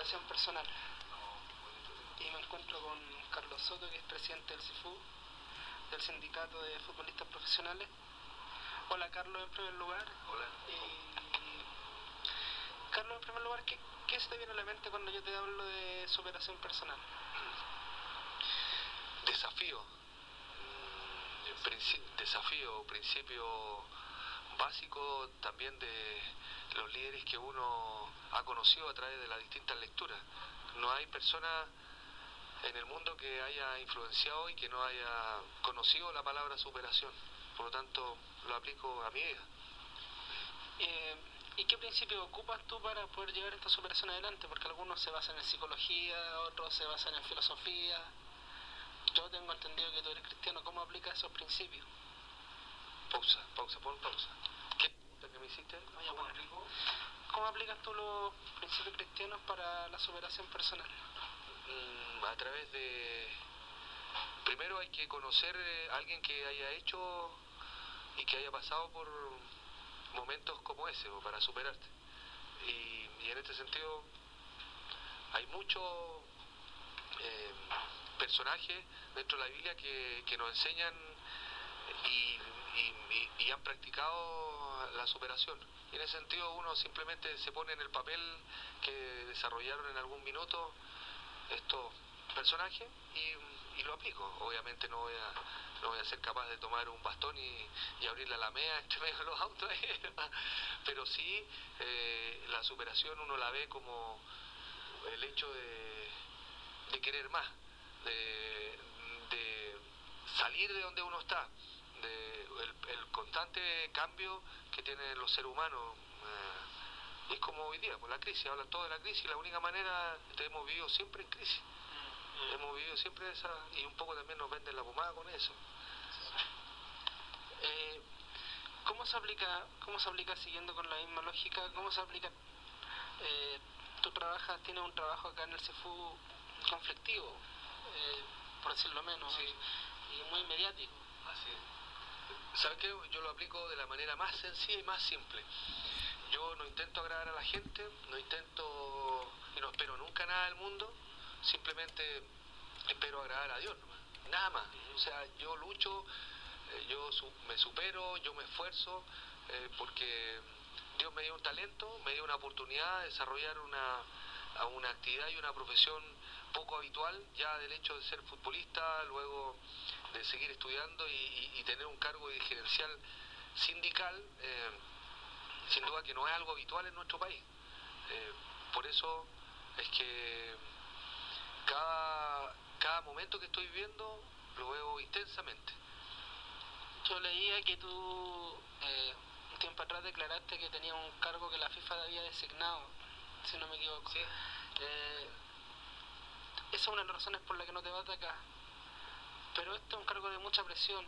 superación personal. Y me encuentro con Carlos Soto, que es presidente del CIFU, del Sindicato de Futbolistas Profesionales. Hola Carlos, en primer lugar. Hola. Carlos, en primer lugar, ¿qué se te viene a la mente cuando yo te hablo de superación personal? Desafío, principio básico también de los líderes que uno ha conocido a través de las distintas lecturas. No hay persona en el mundo que haya influenciado y que no haya conocido la palabra superación. Por lo tanto, lo aplico a mi vida. ¿Y qué principio ocupas tú para poder llevar esta superación adelante? Porque algunos se basan en psicología, otros se basan en filosofía. Yo tengo entendido que tú eres cristiano. ¿Cómo aplicas esos principios? Pon pausa. ¿Qué pregunta que me hiciste? ¿Cómo aplicas tú los principios cristianos para la superación personal? A través de... Primero hay que conocer a alguien que haya hecho y que haya pasado por momentos como ese para superarte. Y en este sentido hay muchos personajes dentro de la Biblia que nos enseñan y han practicado la superación. Y en ese sentido uno simplemente se pone en el papel que desarrollaron en algún minuto estos personajes y lo aplico. Obviamente no voy a ser capaz de tomar un bastón y abrir la alameda entre medio de los autos, pero sí la superación uno la ve como el hecho de querer más, de salir de donde uno está, el constante cambio que tienen los seres humanos. Es como hoy día, por la crisis, hablan todo de la crisis, la única manera, hemos vivido siempre en crisis, hemos vivido siempre esa, y un poco también nos venden la pomada con eso. ¿Cómo se aplica, siguiendo con la misma lógica, cómo se aplica, tienes un trabajo acá en el CIFU conflictivo, por decirlo menos, sí, y muy mediático? Así es. ¿Sabes qué? Yo lo aplico de la manera más sencilla y más simple. Yo no intento agradar a la gente, no intento y no espero nunca nada del mundo, simplemente espero agradar a Dios nomás, nada más. O sea, yo lucho, me supero, yo me esfuerzo, porque Dios me dio un talento, me dio una oportunidad de desarrollar una actividad y una profesión poco habitual, ya del hecho de ser futbolista, luego de seguir estudiando y tener un cargo gerencial sindical. Sin duda que no es algo habitual en nuestro país. Por eso es que cada momento que estoy viviendo lo veo intensamente. Yo leía que tú un tiempo atrás declaraste que tenías un cargo que la FIFA te había designado, si no me equivoco. Sí. Esa es una de las razones por las que no te vas de acá. Pero este es un cargo de mucha presión.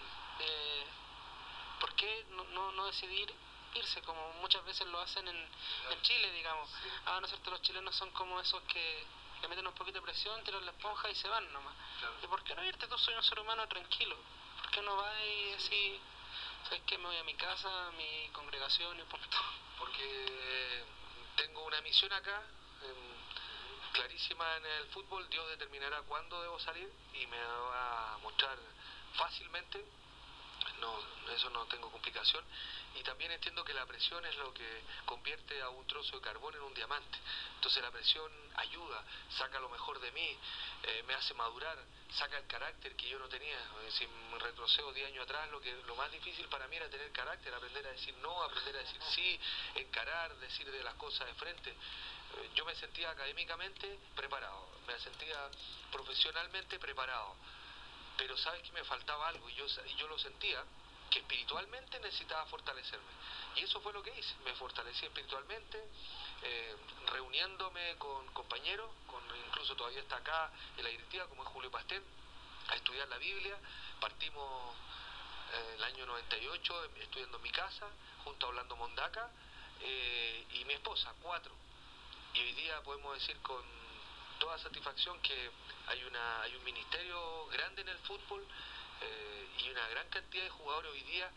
¿Por qué no decidir irse, como muchas veces lo hacen en Chile, digamos? Sí. ¿No es cierto? Los chilenos son como esos que le meten un poquito de presión, tiran la esponja y se van nomás. Claro. ¿Y por qué no irte? Tú soy un ser humano tranquilo. ¿Por qué no vas y así, sabes qué, me voy a mi casa, a mi congregación y punto? Porque tengo una misión acá, clarísima en el fútbol. Dios determinará cuándo debo salir y me va a mostrar fácilmente. Eso no tengo complicación. Y también entiendo que la presión es lo que convierte a un trozo de carbón en un diamante. Entonces la presión ayuda, saca lo mejor de mí, me hace madurar, saca el carácter que yo no tenía. Si me retrocedo 10 años atrás, lo más difícil para mí era tener carácter, aprender a decir no, aprender a decir sí, encarar, decir de las cosas de frente. Yo me sentía académicamente preparado, me sentía profesionalmente preparado, pero sabes que me faltaba algo y yo lo sentía, que espiritualmente necesitaba fortalecerme, y eso fue lo que hice. Me fortalecí espiritualmente, reuniéndome con compañeros, incluso todavía está acá en la directiva, como es Julio Pastel, a estudiar la Biblia. Partimos el año 98 estudiando en mi casa, junto a Orlando Mondaca y mi esposa, 4. Y hoy día podemos decir con toda satisfacción que hay un ministerio grande en el fútbol, y una gran cantidad de jugadores hoy día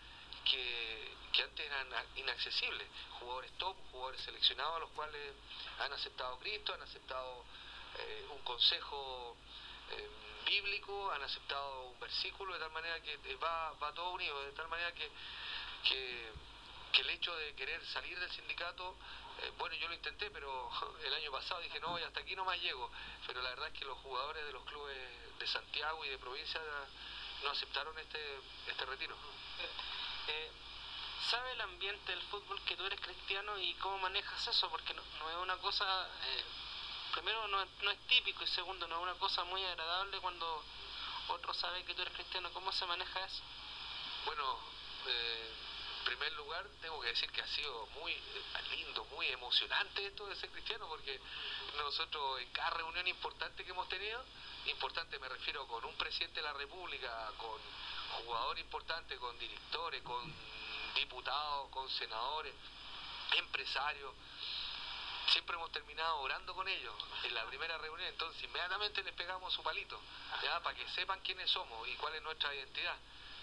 que antes eran inaccesibles, jugadores top, jugadores seleccionados a los cuales han aceptado Cristo, han aceptado un consejo bíblico, han aceptado un versículo, de tal manera que va todo unido, de tal manera que el hecho de querer salir del sindicato, bueno, yo lo intenté, pero el año pasado dije, no, y hasta aquí nomás llego, pero la verdad es que los jugadores de los clubes de Santiago y de provincia no aceptaron este retiro. ¿Sabe el ambiente del fútbol que tú eres cristiano y cómo manejas eso? Porque no es una cosa, primero no es típico, y segundo no es una cosa muy agradable cuando otro sabe que tú eres cristiano. ¿Cómo se maneja eso? Bueno, en primer lugar tengo que decir que ha sido muy lindo, muy emocionante esto de ser cristiano, porque nosotros en cada reunión importante que hemos tenido, importante me refiero con un presidente de la República, con jugadores importantes, con directores, con diputados, con senadores, empresarios, siempre hemos terminado orando con ellos en la primera reunión. Entonces inmediatamente les pegamos su palito, ¿ya? Para que sepan quiénes somos y cuál es nuestra identidad.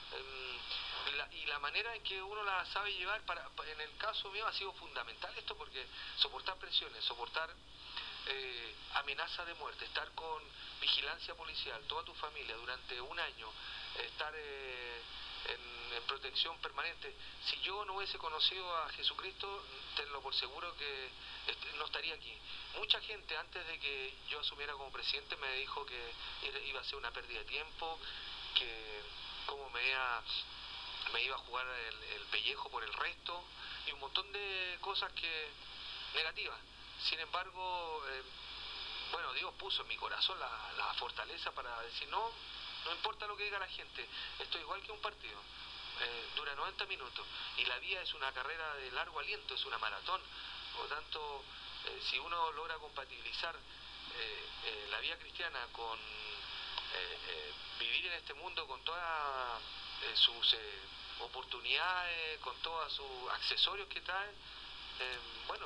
Y la manera en que uno la sabe llevar, en el caso mío ha sido fundamental esto, porque soportar presiones, soportar amenazas de muerte, estar con vigilancia policial, toda tu familia durante un año, estar en protección permanente. Si yo no hubiese conocido a Jesucristo, tenlo por seguro que no estaría aquí. Mucha gente antes de que yo asumiera como presidente me dijo que iba a ser una pérdida de tiempo, que cómo me iba a jugar el pellejo por el resto, y un montón de cosas negativas. Sin embargo, bueno, Dios puso en mi corazón la fortaleza para decir, no importa lo que diga la gente, esto es igual que un partido, dura 90 minutos, y la vida es una carrera de largo aliento, es una maratón. Por lo tanto, si uno logra compatibilizar la vida cristiana con vivir en este mundo con todas sus oportunidades, con todos sus accesorios que trae, bueno,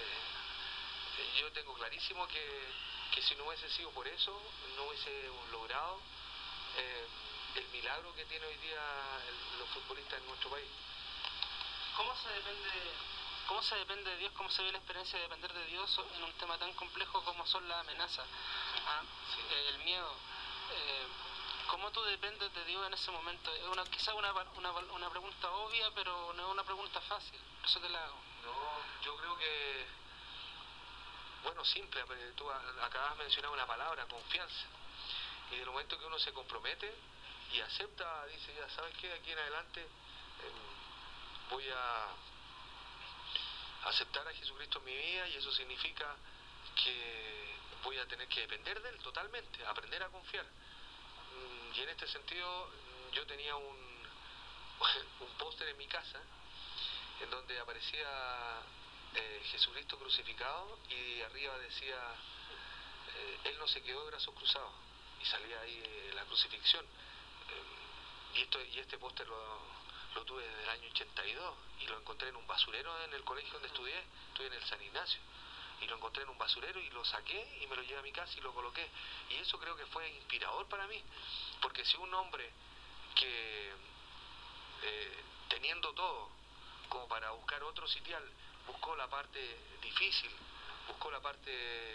yo tengo clarísimo que si no hubiese sido por eso, no hubiésemos logrado el milagro que tiene hoy día los futbolistas en nuestro país. ¿Cómo se depende de Dios? ¿Cómo se ve la experiencia de depender de Dios en un tema tan complejo como son las amenazas? Sí. El miedo. ¿Cómo tú dependes de Dios en ese momento? Es quizás una pregunta obvia, pero no es una pregunta fácil. Por eso te la hago. No, yo creo que, bueno, simple, tú acabas de mencionar una palabra, confianza. Y del momento que uno se compromete y acepta, dice, ya sabes qué, de aquí en adelante voy a aceptar a Jesucristo en mi vida, y eso significa que voy a tener que depender de Él totalmente, aprender a confiar. Y en este sentido yo tenía un póster en mi casa en donde aparecía Jesucristo crucificado, y arriba decía Él no se quedó de brazos cruzados, y salía ahí la crucifixión. Y este póster lo tuve desde el año 82, y lo encontré en un basurero en el colegio donde estudié en el San Ignacio, y lo encontré en un basurero y lo saqué y me lo llevé a mi casa y lo coloqué. Y eso creo que fue inspirador para mí, porque si un hombre que teniendo todo como para buscar otro sitial, buscó la parte difícil, buscó la parte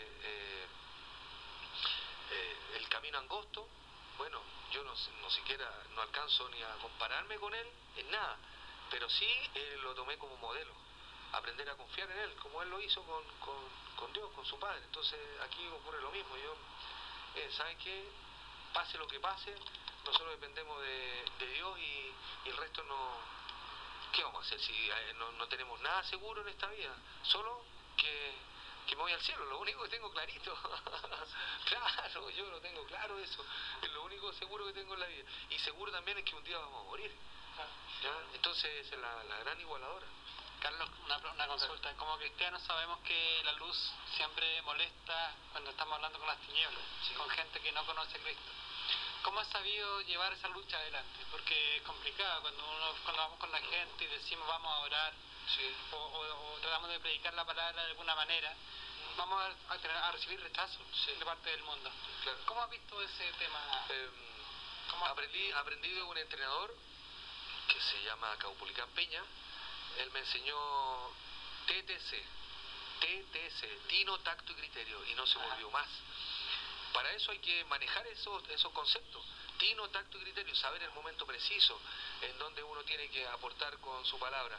el camino angosto, bueno, yo no siquiera no alcanzo ni a compararme con él en nada, pero sí lo tomé como modelo, aprender a confiar en él, como él lo hizo con Dios, con su Padre. Entonces aquí ocurre lo mismo. ¿Saben qué? Pase lo que pase, nosotros dependemos de Dios, y el resto no. ¿Qué vamos a hacer si no tenemos nada seguro en esta vida? Solo que me voy al cielo, lo único que tengo clarito. Claro, yo lo tengo claro eso. Es lo único seguro que tengo en la vida. Y seguro también es que un día vamos a morir. ¿Ya? Entonces esa es la gran igualadora. Carlos, una consulta. Como cristianos sabemos que la luz siempre molesta cuando estamos hablando con las tinieblas, sí, con gente que no conoce a Cristo. ¿Cómo has sabido llevar esa lucha adelante? Porque es complicado cuando vamos con la gente y decimos vamos a orar, sí, o tratamos de predicar la palabra de alguna manera, vamos a recibir rechazo, sí, de parte del mundo. Claro. ¿Cómo has visto ese tema? Aprendí de un entrenador que se llama Caupolicán Peña, él me enseñó TTC, Tino, Tacto y Criterio, y no se volvió más. Para eso hay que manejar esos conceptos, tino, tacto y criterio, saber el momento preciso en donde uno tiene que aportar con su palabra.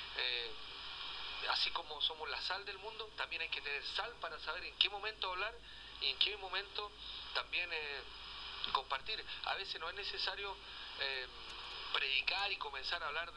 Así como somos la sal del mundo, también hay que tener sal para saber en qué momento hablar y en qué momento también compartir. A veces no es necesario predicar y comenzar a hablar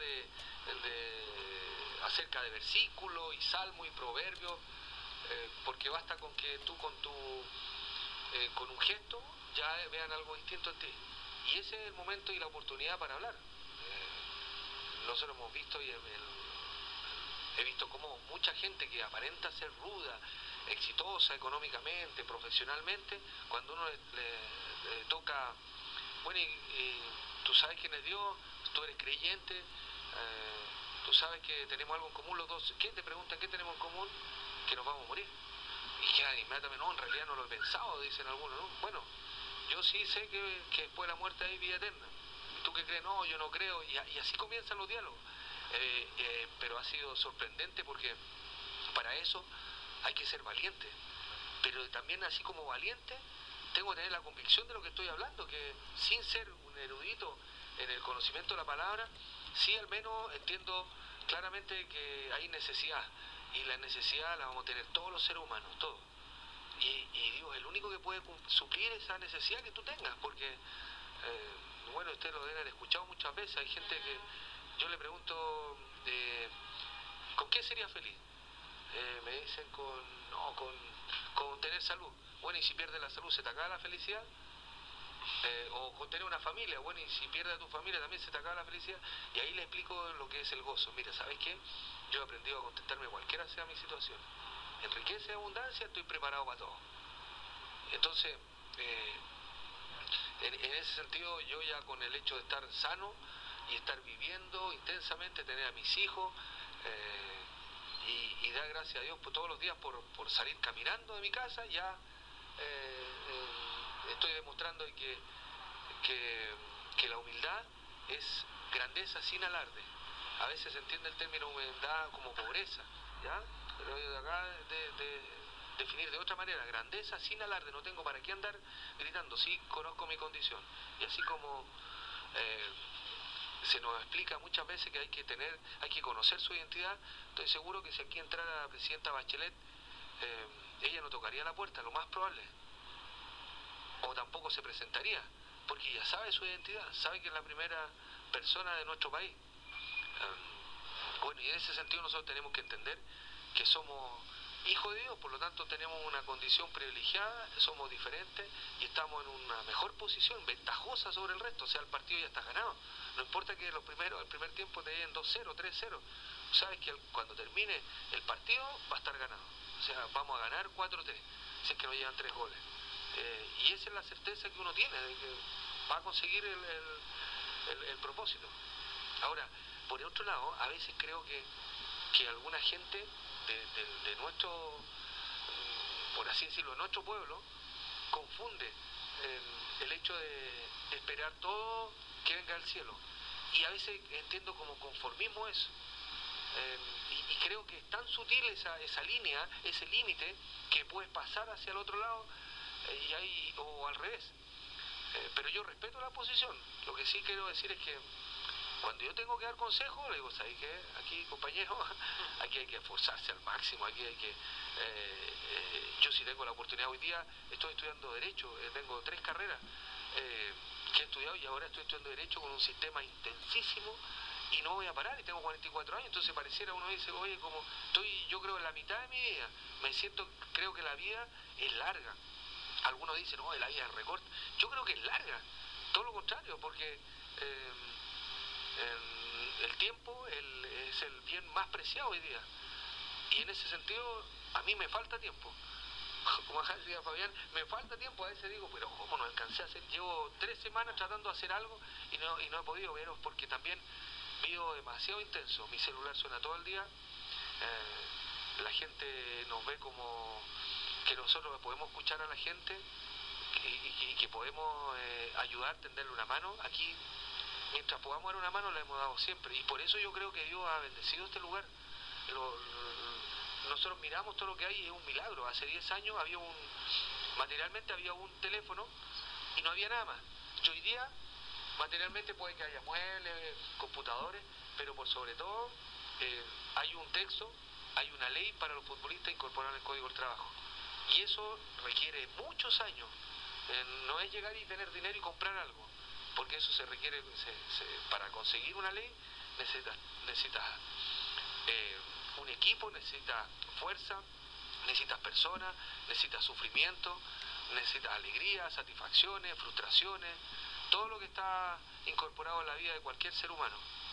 acerca de versículos y salmos y proverbios, porque basta con que tú con un gesto ya vean algo distinto en ti. Y ese es el momento y la oportunidad para hablar. Nosotros hemos visto y he visto cómo mucha gente que aparenta ser ruda, exitosa económicamente, profesionalmente, cuando uno le toca, bueno, y tú sabes quién es Dios, tú eres creyente, tú sabes que tenemos algo en común los dos. ¿Qué te preguntan? ¿Qué tenemos en común? Que nos vamos a morir. Y quedan inmediatamente, no, en realidad no lo he pensado, dicen algunos, ¿no? Bueno, yo sí sé que después de la muerte hay vida eterna. ¿Y tú qué crees? No, yo no creo. Y así comienzan los diálogos. Pero ha sido sorprendente porque para eso hay que ser valiente. Pero también, así como valiente, tengo que tener la convicción de lo que estoy hablando, que sin ser un erudito en el conocimiento de la palabra, sí al menos entiendo claramente que hay necesidad. Y la necesidad la vamos a tener todos los seres humanos, todos. Y Dios es el único que puede suplir esa necesidad que tú tengas, porque, bueno, ustedes lo deben haber escuchado muchas veces. Hay gente que yo le pregunto, ¿con qué sería feliz? Me dicen con tener salud. Bueno, y si pierdes la salud, ¿se te acaba la felicidad? O con tener una familia, bueno, y si pierdes a tu familia también se te acaba la felicidad. Y ahí le explico lo que es el gozo. Mira, ¿sabes qué? Yo he aprendido a contentarme cualquiera sea mi situación. En riqueza y abundancia estoy preparado para todo. Entonces, en ese sentido, yo ya con el hecho de estar sano y estar viviendo intensamente, tener a mis hijos, y dar gracias a Dios por todos los días por salir caminando de mi casa, ya estoy demostrando que la humildad es grandeza sin alarde. A veces se entiende el término humildad como pobreza, ¿ya? Pero de acá definir de otra manera, grandeza sin alarde. No tengo para qué andar gritando, sí conozco mi condición. Y así como se nos explica muchas veces que hay que conocer su identidad, estoy seguro que si aquí entrara la presidenta Bachelet, ella no tocaría la puerta, lo más probable, o tampoco se presentaría, porque ya sabe su identidad, sabe que es la primera persona de nuestro país. Bueno, y en ese sentido nosotros tenemos que entender que somos hijos de Dios, por lo tanto tenemos una condición privilegiada, somos diferentes y estamos en una mejor posición, ventajosa sobre el resto. O sea, el partido ya está ganado. No importa que el primer tiempo te den 2-0, 3-0. Sabes que cuando termine el partido va a estar ganado. O sea, vamos a ganar 4-3, si es que nos llevan 3 goles. Y esa es la certeza que uno tiene, de que va a conseguir el propósito. Ahora, por otro lado, a veces creo que alguna gente de nuestro, por así decirlo, de nuestro pueblo, confunde el hecho de esperar todo que venga al cielo. Y a veces entiendo como conformismo eso. Y creo que es tan sutil esa línea, ese límite, que puedes pasar hacia el otro lado o al revés. Pero yo respeto la posición. Lo que sí quiero decir es que cuando yo tengo que dar consejos, le digo, ¿sabes qué? Aquí, compañero, aquí hay que esforzarse al máximo, aquí hay que... yo sí tengo la oportunidad hoy día, estoy estudiando Derecho, tengo 3 carreras que he estudiado y ahora estoy estudiando Derecho con un sistema intensísimo y no voy a parar y tengo 44 años, entonces pareciera, uno dice, oye, como estoy, yo creo en la mitad de mi vida, creo que la vida es larga. Algunos dicen, no, la vida es recorta. Yo creo que es larga, todo lo contrario, porque... el tiempo es el bien más preciado hoy día, y en ese sentido a mí me falta tiempo, como acá decía Fabián, me falta tiempo. A veces digo, pero ¿cómo no alcancé a hacer? Llevo 3 semanas tratando de hacer algo y no he podido veros, porque también vivo demasiado intenso, mi celular suena todo el día, la gente nos ve como que nosotros podemos escuchar a la gente y que podemos ayudar, tenderle una mano. Aquí mientras podamos dar una mano la hemos dado siempre, y por eso yo creo que Dios ha bendecido este lugar. Nosotros miramos todo lo que hay y es un milagro. Hace 10 años materialmente había un teléfono y no había nada más. Y hoy día materialmente puede que haya muebles, computadores, pero por sobre todo hay un texto, hay una ley para los futbolistas incorporar en el Código del Trabajo. Y eso requiere muchos años. No es llegar y tener dinero y comprar algo, porque eso se requiere, para conseguir una ley necesitas un equipo, necesitas fuerza, necesitas personas, necesitas sufrimiento, necesitas alegría, satisfacciones, frustraciones, todo lo que está incorporado en la vida de cualquier ser humano.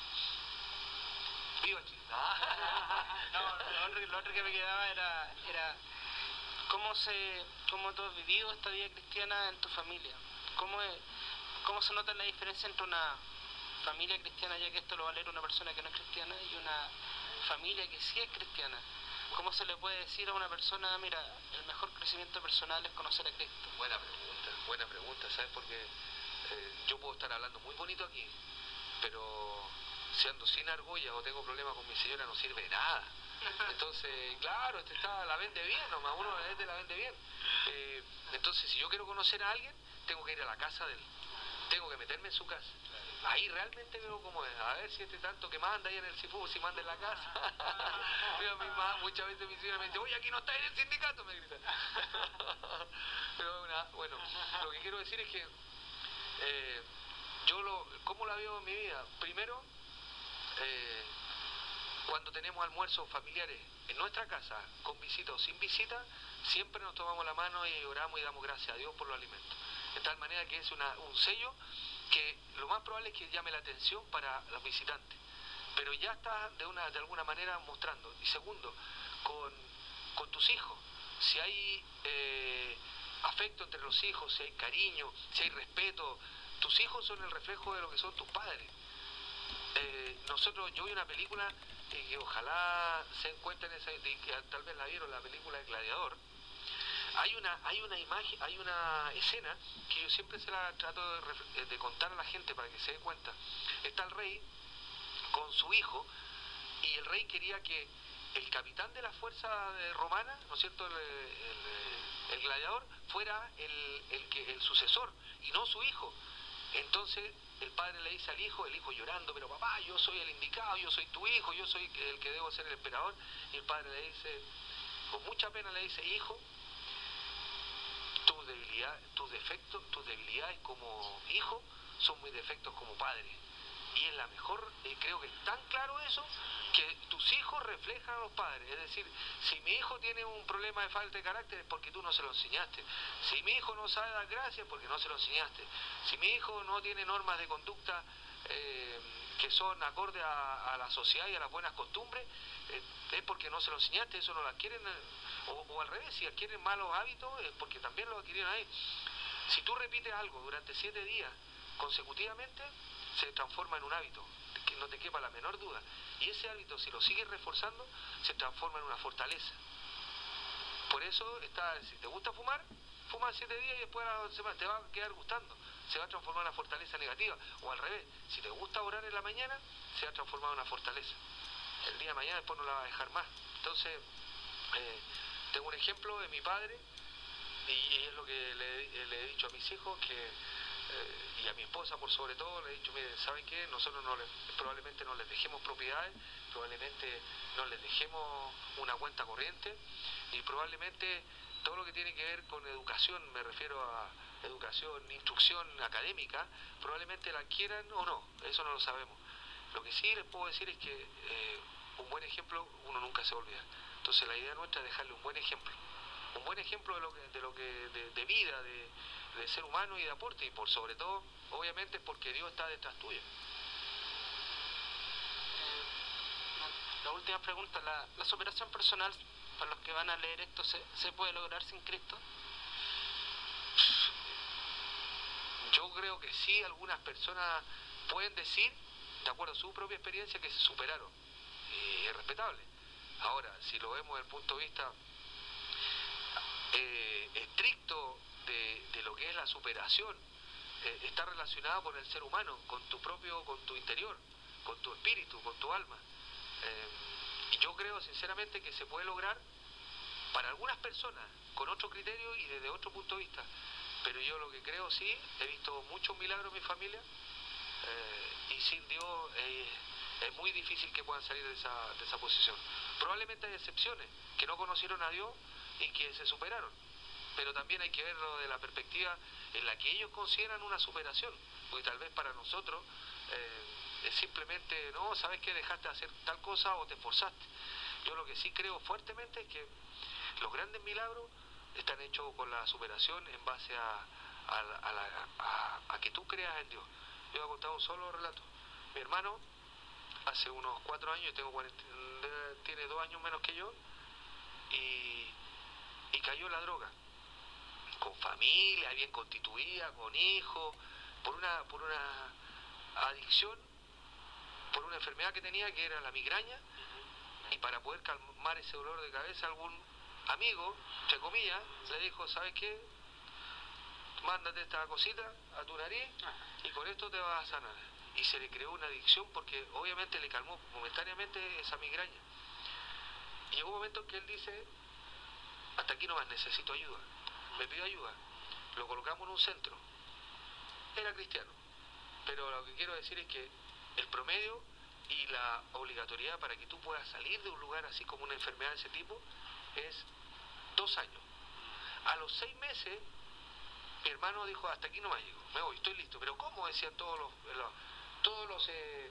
¡Viva Chile! No, lo otro que me quedaba era cómo tú has vivido esta vida cristiana en tu familia. ¿Cómo se nota la diferencia entre una familia cristiana, ya que esto lo va a leer una persona que no es cristiana, y una familia que sí es cristiana? ¿Cómo se le puede decir a una persona, mira, el mejor crecimiento personal es conocer a Cristo? Buena pregunta, ¿sabes? Porque yo puedo estar hablando muy bonito aquí, pero si ando sin argolla o tengo problemas con mi señora no sirve de nada. Entonces, claro, la vende bien, nomás uno la vende bien. Entonces, si yo quiero conocer a alguien, tengo que ir a la casa de él, tengo que meterme en su casa. Ahí realmente veo cómo es. A ver si tanto que manda ahí en el CIFU, si manda en la casa. Mira, muchas veces mi señora me dice, oye, aquí no está en el sindicato, me grita. Pero bueno, lo que quiero decir es que ¿cómo la veo en mi vida? Primero, cuando tenemos almuerzos familiares en nuestra casa, con visita o sin visita, siempre nos tomamos la mano y oramos y damos gracias a Dios por los alimentos. De tal manera que es un sello que lo más probable es que llame la atención para los visitantes, pero ya está de alguna manera mostrando. Y segundo, con tus hijos, si hay afecto entre los hijos, si hay cariño, si hay respeto, tus hijos son el reflejo de lo que son tus padres. Yo vi una película que ojalá se encuentren, que tal vez la vieron, la película de Gladiador. Hay una imagen, hay una escena que yo siempre se la trato de contar a la gente para que se dé cuenta. Está el rey con su hijo y el rey quería que el capitán de la fuerza romana, ¿no es cierto?, el gladiador, fuera el sucesor y no su hijo. Entonces el padre le dice al hijo, el hijo llorando, pero papá, yo soy el indicado, yo soy tu hijo, yo soy el que debo ser el emperador. Y el padre le dice, con mucha pena le dice, hijo, tus debilidades como hijo son mis defectos como padre. Y es la mejor, creo que es tan claro eso, que tus hijos reflejan a los padres. Es decir, si mi hijo tiene un problema de falta de carácter es porque tú no se lo enseñaste. Si mi hijo no sabe dar gracias es porque no se lo enseñaste. Si mi hijo no tiene normas de conducta que son acorde a la sociedad y a las buenas costumbres, es porque no se lo enseñaste, eso no lo adquieren, o al revés, si adquieren malos hábitos es porque también lo adquirieron ahí. Si tú repites algo durante 7 días consecutivamente, se transforma en un hábito, que no te quepa la menor duda, y ese hábito, si lo sigues reforzando, se transforma en una fortaleza. Por eso si te gusta fumar, fuma 7 días y después a la semana te va a quedar gustando, se va a transformar en una fortaleza negativa. O al revés, si te gusta orar en la mañana, se va a transformar en una fortaleza. El día de mañana después no la va a dejar más. Entonces, tengo un ejemplo de mi padre, y es lo que le he dicho a mis hijos, y a mi esposa por sobre todo, le he dicho, miren, ¿saben qué? Nosotros probablemente no les dejemos propiedades, probablemente no les dejemos una cuenta corriente, y probablemente todo lo que tiene que ver con educación, me refiero a educación, instrucción académica, probablemente la quieran o no, eso no lo sabemos. Lo que sí les puedo decir es que un buen ejemplo uno nunca se olvida. Entonces la idea nuestra es dejarle un buen ejemplo de vida, de ser humano y de aporte, y por sobre todo, obviamente, porque Dios está detrás tuyo. La última pregunta, la superación personal, para los que van a leer esto, ¿se puede lograr sin Cristo? Yo creo que sí, algunas personas pueden decir, de acuerdo a su propia experiencia, que se superaron, y es respetable. Ahora, si lo vemos desde el punto de vista estricto de lo que es la superación, está relacionada con el ser humano, con tu interior, con tu espíritu, con tu alma. Y yo creo sinceramente que se puede lograr para algunas personas, con otro criterio y desde otro punto de vista. Pero yo lo que creo sí, he visto muchos milagros en mi familia, y sin Dios es muy difícil que puedan salir de esa posición. Probablemente hay excepciones, que no conocieron a Dios y que se superaron. Pero también hay que verlo de la perspectiva en la que ellos consideran una superación, porque tal vez para nosotros es simplemente, no, ¿sabes qué? Dejaste de hacer tal cosa o te esforzaste. Yo lo que sí creo fuertemente es que los grandes milagros están hechos con la superación en base a que tú creas en Dios. Yo voy a contar un solo relato. Mi hermano, hace unos 4 años, yo tengo 40, tiene 2 años menos que yo, y cayó en la droga, con familia, bien constituida, con hijos, por una adicción, por una enfermedad que tenía, que era la migraña, y para poder calmar ese dolor de cabeza, algún amigo, entre comillas, le dijo, ¿sabes qué? Mándate esta cosita a tu nariz y con esto te vas a sanar. Y se le creó una adicción porque obviamente le calmó momentáneamente esa migraña. Y llegó un momento en que él dice, hasta aquí nomás, necesito ayuda. Me pidió ayuda. Lo colocamos en un centro. Era cristiano. Pero lo que quiero decir es que el promedio y la obligatoriedad para que tú puedas salir de un lugar así como una enfermedad de ese tipo es 2 años. A los 6 meses mi hermano dijo, hasta aquí nomás llego, me voy, estoy listo. Pero ¿cómo? Decían todos los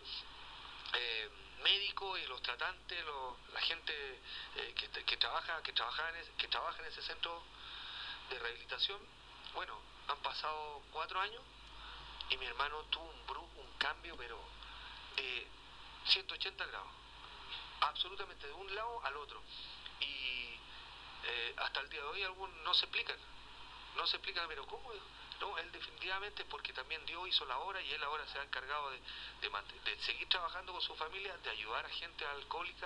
médicos y los tratantes, la gente que trabaja en ese centro de rehabilitación. Bueno, han pasado 4 años y mi hermano tuvo un cambio, pero de 180 grados, absolutamente de un lado al otro. Y hasta el día de hoy algunos no se explican, pero ¿cómo? No, él definitivamente, porque también Dios hizo la obra y él ahora se ha encargado de seguir trabajando con su familia, de ayudar a gente alcohólica,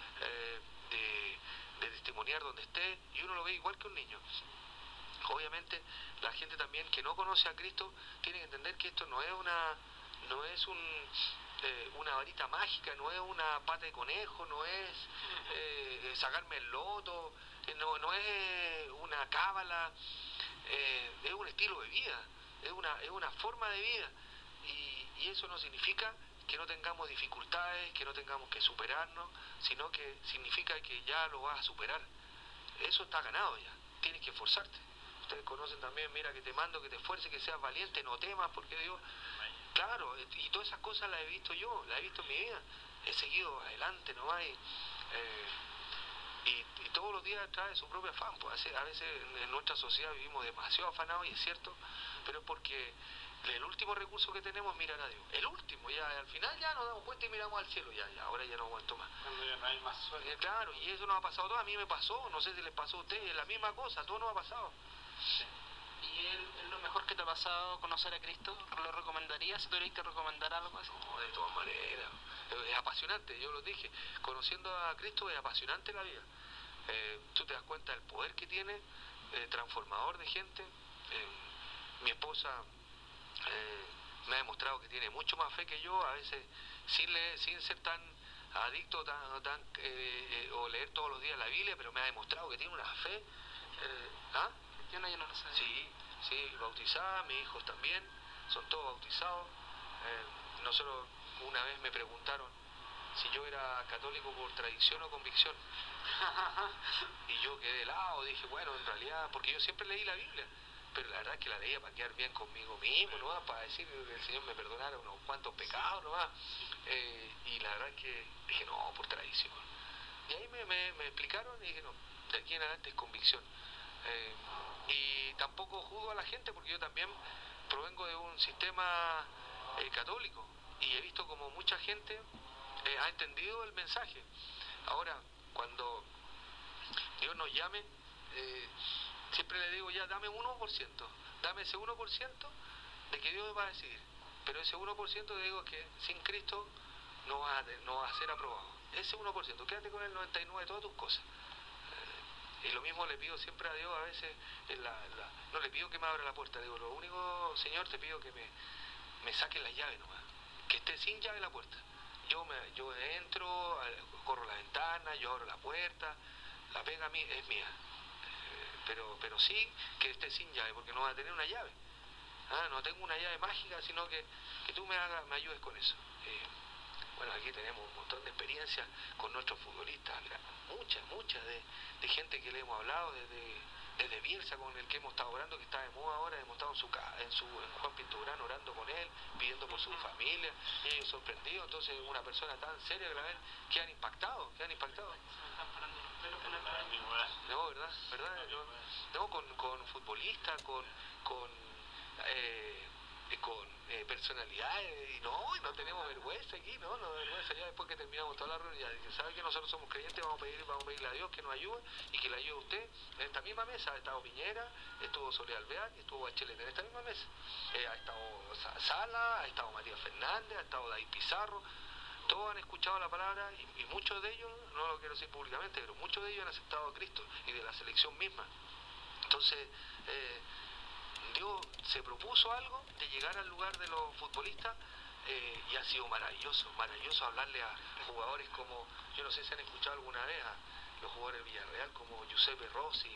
de testimoniar donde esté, y uno lo ve igual que un niño. Obviamente la gente también que no conoce a Cristo tiene que entender que esto no es una varita mágica, no es una pata de conejo, no es sacarme el loto, no es una cábala, es un estilo de vida, es una forma de vida, y eso no significa que no tengamos dificultades, que no tengamos que superarnos, sino que significa que ya lo vas a superar. Eso está ganado ya, tienes que esforzarte. Ustedes conocen también, mira, que te mando, que te esfuerces, que seas valiente, no temas, porque Dios... Claro, y todas esas cosas las he visto yo, las he visto en mi vida. He seguido adelante nomás, y todos los días trae su propio afán. Pues a veces en nuestra sociedad vivimos demasiado afanados, y es cierto, pero es porque el último recurso que tenemos es mirar a Dios. El último, ya al final ya nos damos cuenta y miramos al cielo, ya ahora ya no aguanto más. Cuando ya no hay más suerte. Claro, y eso nos ha pasado a todos, a mí me pasó, no sé si les pasó a ustedes, es la misma cosa, a todos nos ha pasado. Sí. ¿Y es lo mejor que te ha pasado conocer a Cristo? ¿Lo recomendarías si tuvieras que recomendar algo así? No, de todas maneras. Es apasionante, yo lo dije. Conociendo a Cristo es apasionante la vida. Tú te das cuenta del poder que tiene, transformador de gente. Mi esposa me ha demostrado que tiene mucho más fe que yo, a veces sin ser tan adicto o leer todos los días la Biblia, pero me ha demostrado que tiene una fe. Yo no lo sabía. Sí, bautizada, mis hijos también, son todos bautizados. Nosotros una vez me preguntaron si yo era católico por tradición o convicción. Y yo quedé helado, dije, bueno, en realidad, porque yo siempre leí la Biblia, pero la verdad es que la leía para quedar bien conmigo mismo, ¿no? Para decir que el Señor me perdonara unos cuantos pecados, ¿no? Y la verdad es que dije, no, por tradición. Y ahí me explicaron y dije, no, de aquí en adelante es convicción. Y tampoco juzgo a la gente, porque yo también provengo de un sistema católico, y he visto como mucha gente ha entendido el mensaje. Ahora, cuando Dios nos llame, siempre le digo, ya dame 1%, dame ese 1% de que Dios va a decidir, pero ese 1% te digo que sin Cristo no va a ser aprobado. Ese 1%, quédate con el 99% de todas tus cosas. Y lo mismo le pido siempre a Dios a veces, no le pido que me abra la puerta, digo, lo único, Señor, te pido que me saque la llave nomás, que esté sin llave la puerta. Yo entro, corro la ventana, yo abro la puerta, la pega es mía, pero sí que esté sin llave, porque no va a tener una llave. No tengo una llave mágica, sino que tú me ayudes con eso. Bueno, aquí tenemos un montón de experiencias con nuestros futbolistas, muchas de gente que le hemos hablado, desde Bielsa, con el que hemos estado orando, que está de moda ahora, hemos estado en Juan Pinturán orando con él, pidiendo por su familia, y ellos sorprendidos. Entonces una persona tan seria que la ven, quedan impactados. No, ¿verdad? No, con futbolistas, con personalidades, y no tenemos vergüenza aquí, no vergüenza. Ya después que terminamos toda la reunión, ya sabe que nosotros somos creyentes, vamos a pedirle a Dios que nos ayude y que le ayude a usted. En esta misma mesa ha estado Piñera, estuvo Soledad Alvear y estuvo Bachelet en esta misma mesa. Ha estado Sala, ha estado Matías Fernández, ha estado David Pizarro. Todos han escuchado la palabra y muchos de ellos, no lo quiero decir públicamente, pero muchos de ellos han aceptado a Cristo y de la selección misma. Entonces, Dios se propuso algo de llegar al lugar de los futbolistas, y ha sido maravilloso hablarle a jugadores como, yo no sé si han escuchado alguna vez a los jugadores de Villarreal, como Giuseppe Rossi,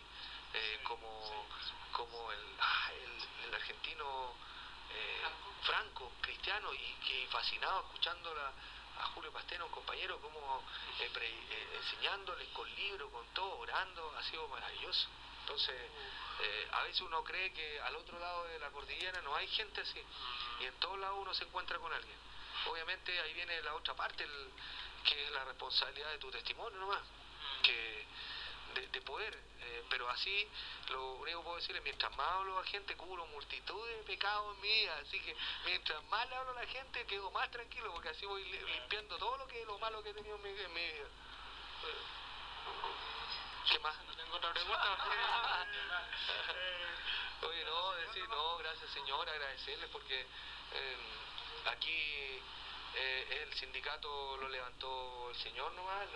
como el argentino Franco, Cristiano, y que fascinado escuchando a Julio Pasteno, un compañero, como enseñándoles con libros, con todo, orando, ha sido maravilloso. Entonces, a veces uno cree que al otro lado de la cordillera no hay gente así, y en todos lados uno se encuentra con alguien. Obviamente ahí viene la otra parte, que es la responsabilidad de tu testimonio nomás, que de poder, pero así, lo único que puedo decir es, mientras más hablo a la gente, cubro multitud de pecados en mi vida, así que mientras más le hablo a la gente, quedo más tranquilo, porque así voy limpiando todo lo malo que he tenido en mi vida. ¿Qué más? No tengo otra pregunta. Oye, gracias Señor, agradecerles, porque aquí el sindicato lo levantó el Señor nomás.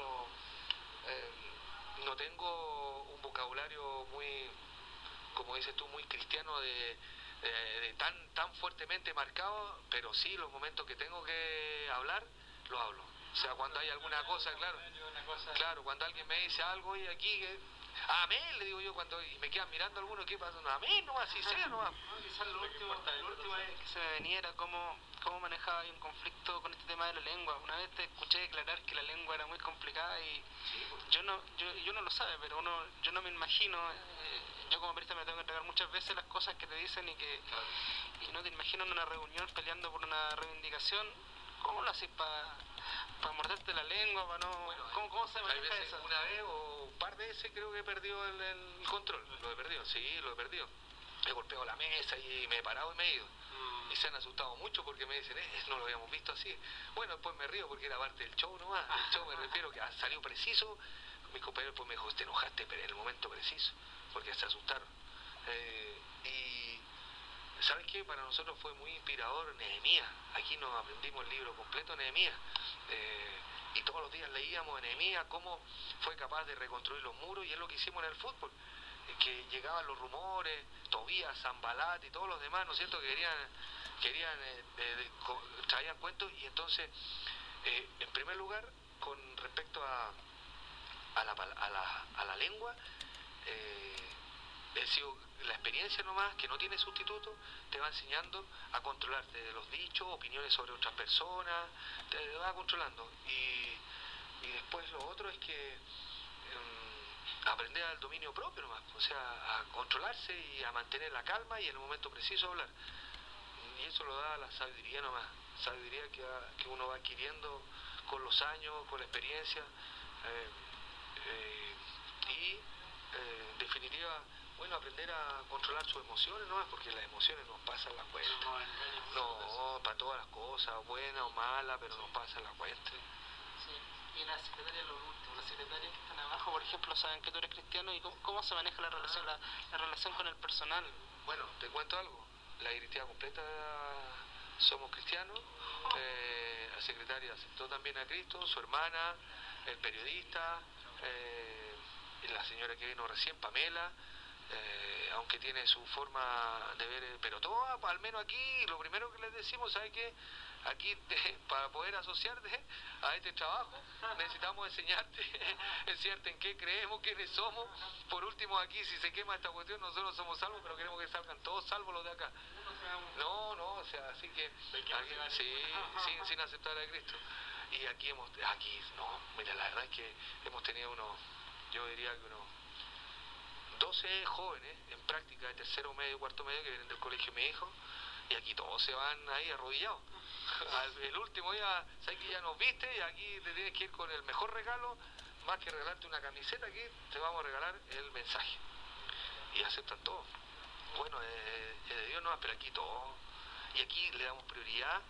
No tengo un vocabulario muy, como dices tú, muy cristiano, de tan fuertemente marcado, pero sí, los momentos que tengo que hablar, lo hablo. O sea, cuando hay alguna cosa, claro, cuando alguien me dice algo y aquí, amén, le digo yo, y me quedan mirando algunos, ¿qué pasa? No, amén, nomás, sí sea nomás. Quizás lo último que se me venía era cómo manejaba un conflicto con este tema de la lengua. Una vez te escuché declarar que la lengua era muy complicada y yo no lo sabe, pero yo no me imagino, yo como periodista me tengo que entregar muchas veces las cosas que te dicen y no te imagino en una reunión peleando por una reivindicación. ¿Cómo lo haces para morderte la lengua? ¿Cómo se maneja eso? Una vez o un par de veces creo que he perdido el control. Lo he perdido. He golpeado la mesa y me he parado y me he ido. Y se han asustado mucho porque me dicen, no lo habíamos visto así. Bueno, después me río porque era parte del show nomás. El show me refiero que salió preciso. Mis compañeros después me dijo, te enojaste pero en el momento preciso, porque se asustaron. Y ¿sabes qué? Para nosotros fue muy inspirador Nehemías. Aquí nos aprendimos el libro completo de Nehemías. Y todos los días leíamos Nehemías cómo fue capaz de reconstruir los muros, y es lo que hicimos en el fútbol. Que llegaban los rumores, Tobías, Zambalat y todos los demás, ¿no es cierto?, que traían cuentos, y entonces, en primer lugar, con respecto a la lengua, ha sido la experiencia nomás, que no tiene sustituto, te va enseñando a controlarte de los dichos, opiniones sobre otras personas, te va controlando. Y después lo otro es que aprender al dominio propio nomás, o sea, a controlarse y a mantener la calma y en el momento preciso hablar. Y eso lo da la sabiduría nomás, sabiduría que uno va adquiriendo con los años, con la experiencia, y en definitiva, bueno, aprender a controlar sus emociones nomás, porque las emociones nos pasan la cuenta. No, para todas las cosas, buenas o malas, pero nos pasan la cuenta. Y la secretaria, lo último, las secretarias que están abajo, por ejemplo, saben que tú eres cristiano, y cómo se maneja la relación, la relación con el personal. Bueno, te cuento algo, la directiva completa somos cristianos, la secretaria aceptó también a Cristo, su hermana, el periodista, la señora que vino recién, Pamela, aunque tiene su forma de ver, pero todo, al menos aquí, lo primero que les decimos, ¿sabe qué? Aquí, para poder asociarte a este trabajo, necesitamos enseñarte en qué creemos, quiénes somos. Por último, aquí, si se quema esta cuestión, nosotros somos salvos, pero queremos que salgan todos salvos los de acá. No, o sea, así que, aquí, sí, sin aceptar a Cristo. Y mira, la verdad es que hemos tenido yo diría que unos 12 jóvenes en práctica de tercero medio, cuarto medio, que vienen del colegio de mi hijo, y aquí todos se van ahí arrodillados. El último día, sabes que ya nos viste y aquí te tienes que ir con el mejor regalo, más que regalarte una camiseta, aquí te vamos a regalar el mensaje. Y aceptan todo. Bueno, es de Dios no, pero aquí todo. Y aquí le damos prioridad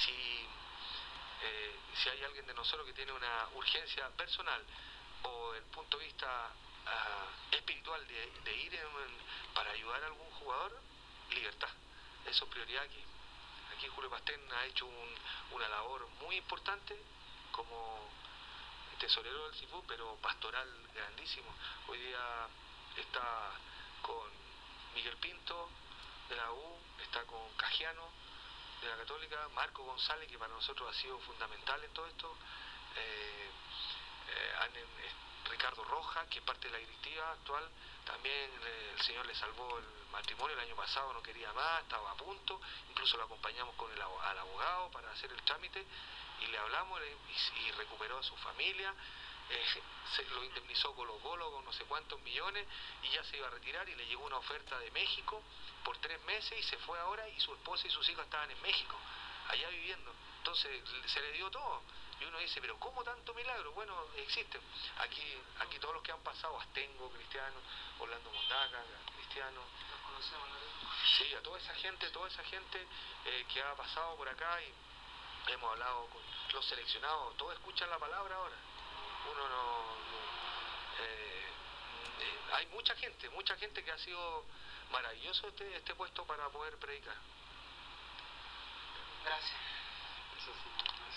si hay alguien de nosotros que tiene una urgencia personal o el punto de vista espiritual de ir para ayudar a algún jugador, libertad. Eso es prioridad aquí. Aquí Julio Pastén ha hecho una labor muy importante como tesorero del CIFU, pero pastoral grandísimo. Hoy día está con Miguel Pinto de la U, está con Cajiano de la Católica, Marco González, que para nosotros ha sido fundamental en todo esto, Ricardo Rojas, que es parte de la directiva actual, también el Señor le salvó el matrimonio el año pasado, no quería más, estaba a punto, incluso lo acompañamos al abogado para hacer el trámite y le hablamos y recuperó a su familia, se lo indemnizó con los bolos con no sé cuántos millones y ya se iba a retirar y le llegó una oferta de México por 3 meses y se fue ahora y su esposa y sus hijos estaban en México, allá viviendo, entonces se le dio todo. Y uno dice, pero ¿cómo tanto milagro? Bueno, existen. Aquí todos los que han pasado, Astengo, Cristiano, Orlando Mondaca, Cristiano. Los conocemos, ¿no? Sí, a toda esa gente que ha pasado por acá y hemos hablado con los seleccionados, todos escuchan la palabra ahora. Uno hay mucha gente que ha sido maravilloso este puesto para poder predicar. Gracias. Eso sí.